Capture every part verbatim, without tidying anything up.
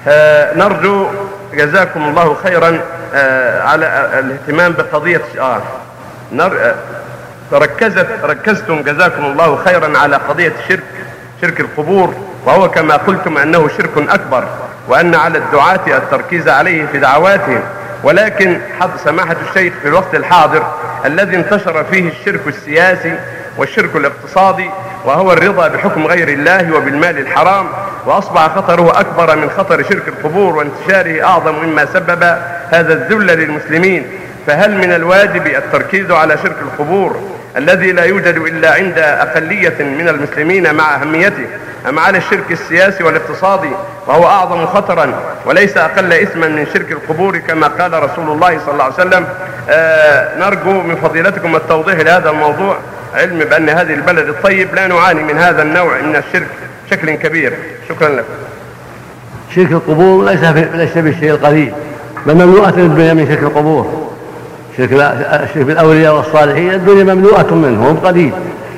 آه نرجو جزاكم الله خيرا آه على الاهتمام بقضية آه نر... ركزت ركزتم جزاكم الله خيرا على قضية الشرك، شرك القبور، وهو كما قلتم أنه شرك أكبر، وأن على الدعاة التركيز عليه في دعواتهم. ولكن حض سماحة الشيخ في الوقت الحاضر الذي انتشر فيه الشرك السياسي والشرك الاقتصادي، وهو الرضا بحكم غير الله وبالمال الحرام، وأصبح خطره أكبر من خطر شرك القبور، وانتشاره أعظم مما سبب هذا الذل للمسلمين. فهل من الواجب التركيز على شرك القبور الذي لا يوجد إلا عند أقلية من المسلمين مع أهميته، أم على الشرك السياسي والاقتصادي وهو أعظم خطرا وليس أقل إثما من شرك القبور كما قال رسول الله صلى الله عليه وسلم؟ آه نرجو من فضيلتكم التوضيح لهذا الموضوع، علم بأن هذه البلد الطيب لا نعاني من هذا النوع من الشرك بشكل كبير. شكرا لكم. شرك القبور ليس ليس بالشيء القليل، بل مملوءة الدنيا من شرك القبور. شرك الشرك بالأولياء والصالحين الدنيا مملوءة منه، هم قليل.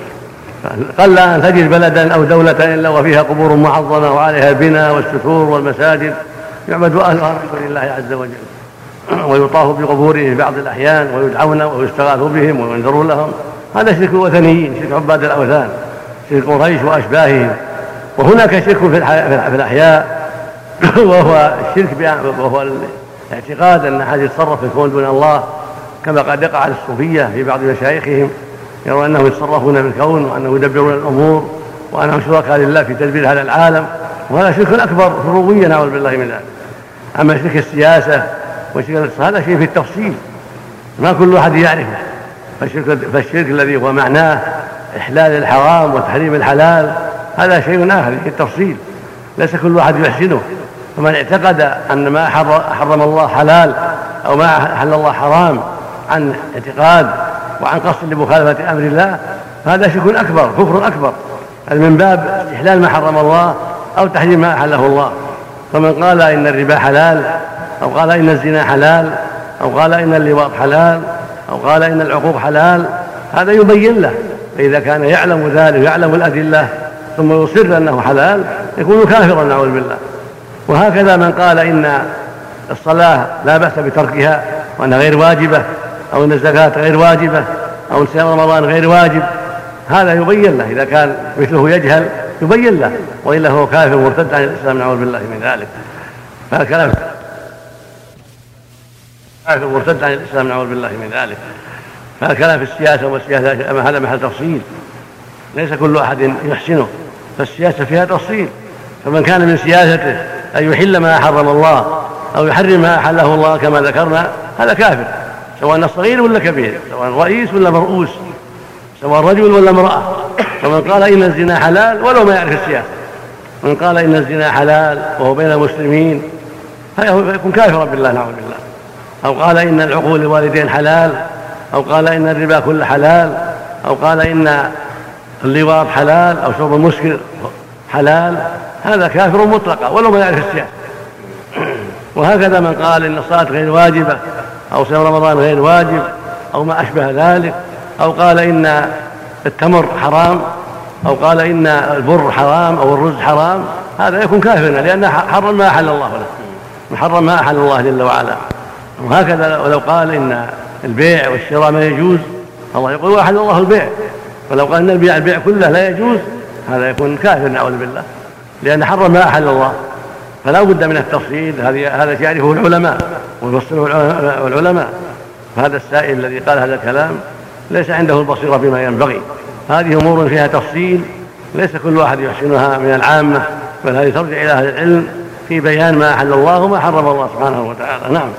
قل أن تجد بلدا أو دولة إلا وفيها قبور معظمة وعليها البناء والستور والمساجد يعبد أهلها من دون الله عز وجل، ويطاف بقبورهم في بعض الأحيان ويدعون ويستغاث بهم وينذرون لهم. هذا شرك الوثنيين، شرك عباد الأوثان، شرك قريش وأشباههم. وهناك شرك في الأحياء وهو الشرك وهو الاعتقاد أن أحد يتصرف في الكون دون الله، كما قد يقع على الصوفية في بعض مشايخهم، يرون أنهم يتصرفون في الكون وأنهم يدبرون الأمور وأنهم شركاء لله في تدبير هذا العالم، وهذا شرك أكبر في الربوبية نعوذ بالله من ذلك. أما شرك السياسة وشرك الاقتصاد هذا شيء في التفصيل ما كل أحد يعرفه. فالشرك, فالشرك الذي هو معناه إحلال الحرام وتحريم الحلال هذا شيء آخر في التفصيل، ليس كل أحد يحسنه. فمن اعتقد أن ما حرم الله حلال أو ما أحل الله حرام عن اعتقاد وعن قصد لمخالفة أمر الله فهذا شرك أكبر، كفر أكبر، من باب استحلال ما حرم الله أو تحريم ما أحله الله. فمن قال إن الربا حلال أو قال إن الزنا حلال أو قال إن اللواط حلال أو قال إن العقوق حلال هذا يبين له، فإذا كان يعلم ذلك ويعلم الأدلة ثم يصر أنه حلال يكون كافرا نعوذ بالله. وهكذا من قال إن الصلاة لا بأس بتركها وأنها غير واجبة، أو أن الزكاة غير واجبة، أو أن صيام رمضان غير واجب، هذا يبين له. إذا كان مثله يجهل يبين له، وإلا هو كافر مرتد عن الإسلام نعوذ بالله من ذلك. فالكلام كافر مرتد عن الإسلام نعوذ بالله من ذلك. فالكلام في السياسة والسياسة أما هذا محل تفصيل، ليس كل أحد يحسنه، فالسياسة فيها تفصيل. فمن كان من سياسته أن يحل ما حرم الله أو يحرم ما أحله الله كما ذكرنا هذا كافر، سواء صغير ولا كبير، سواء رئيس ولا مرؤوس، سواء رجل ولا امرأة. فمن قال إن الزنا حلال ولو ما يعرف السياسة، من قال إن الزنا حلال وهو بين المسلمين فيكون كافرا بالله نعوذ بالله. أو قال إن العقول للوالدين حلال، أو قال إن الربا كل حلال، أو قال إن اللواط حلال أو شرب المسكر حلال، هذا كافر مطلقا ولو ما يعرف السياسة. وهكذا من قال إن الصلاة غير واجبة أو صيام رمضان غير واجب أو ما أشبه ذلك، أو قال إن التمر حرام، أو قال إن البر حرام أو الرز حرام، هذا يكون كافرا لأنه حرم ما أحل الله له، محرم ما أحل الله جل وعلا. وهكذا ولو قال إن البيع والشراء ما يجوز، الله يقول وأحل الله البيع، ولو قال إن البيع البيع كله لا يجوز هذا يكون كافر نعوذ بالله، لأن حرم ما أحل الله. فلا بد من التفصيل، هذا يعرفه العلماء ويفصله العلماء. فهذا السائل الذي قال هذا الكلام ليس عنده البصيرة بما ينبغي، هذه أمور فيها تفصيل ليس كل أحد يحسنها من العامة، بل هذه ترجع إلى أهل العلم في بيان ما أحل الله وما حرم الله سبحانه وتعالى. نعم.